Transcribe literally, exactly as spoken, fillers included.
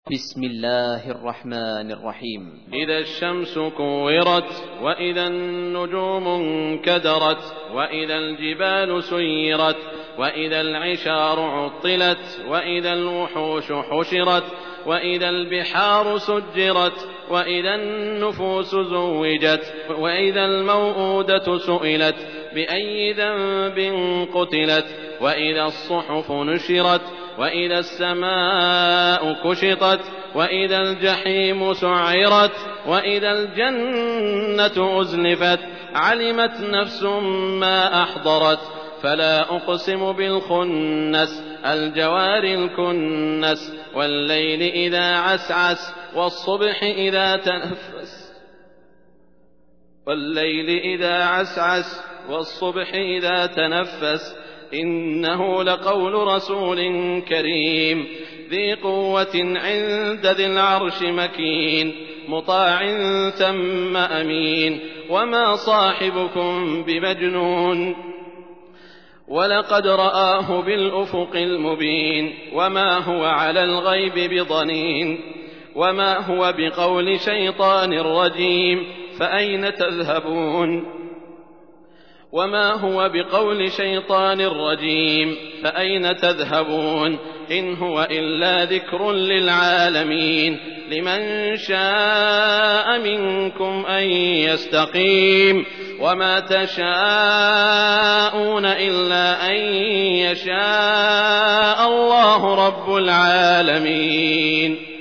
بسم الله الرحمن الرحيم. إذا الشمس كورت وإذا النجوم انكدرت وإذا الجبال سيرت وإذا العشار عطلت وإذا الوحوش حشرت وإذا البحار سجرت وإذا النفوس زوجت وإذا الموءودة سئلت بأي ذنب قتلت وإذا الصحف نشرت وإذا السماء كشطت وإذا الجحيم سعرت وإذا الجنة أزلفت علمت نفس ما أحضرت فلا أقسم بالخنس الجوار الكنس والليل إذا عسعس والصبح إذا تنفس والليل إذا عسعس والصبح إذا تنفس إنه لقول رسول كريم ذي قوة عند ذي العرش مكين مطاع ثم أمين وما صاحبكم بمجنون ولقد رآه بالأفق المبين وما هو على الغيب بضنين وما هو بقول شيطان رجيم فأين تذهبون وما هو بقول شيطان رجيم فأين تذهبون إن هو إلا ذكر للعالمين لمن شاء منكم أن يستقيم وما تشاءون إلا أن يشاء الله رب العالمين.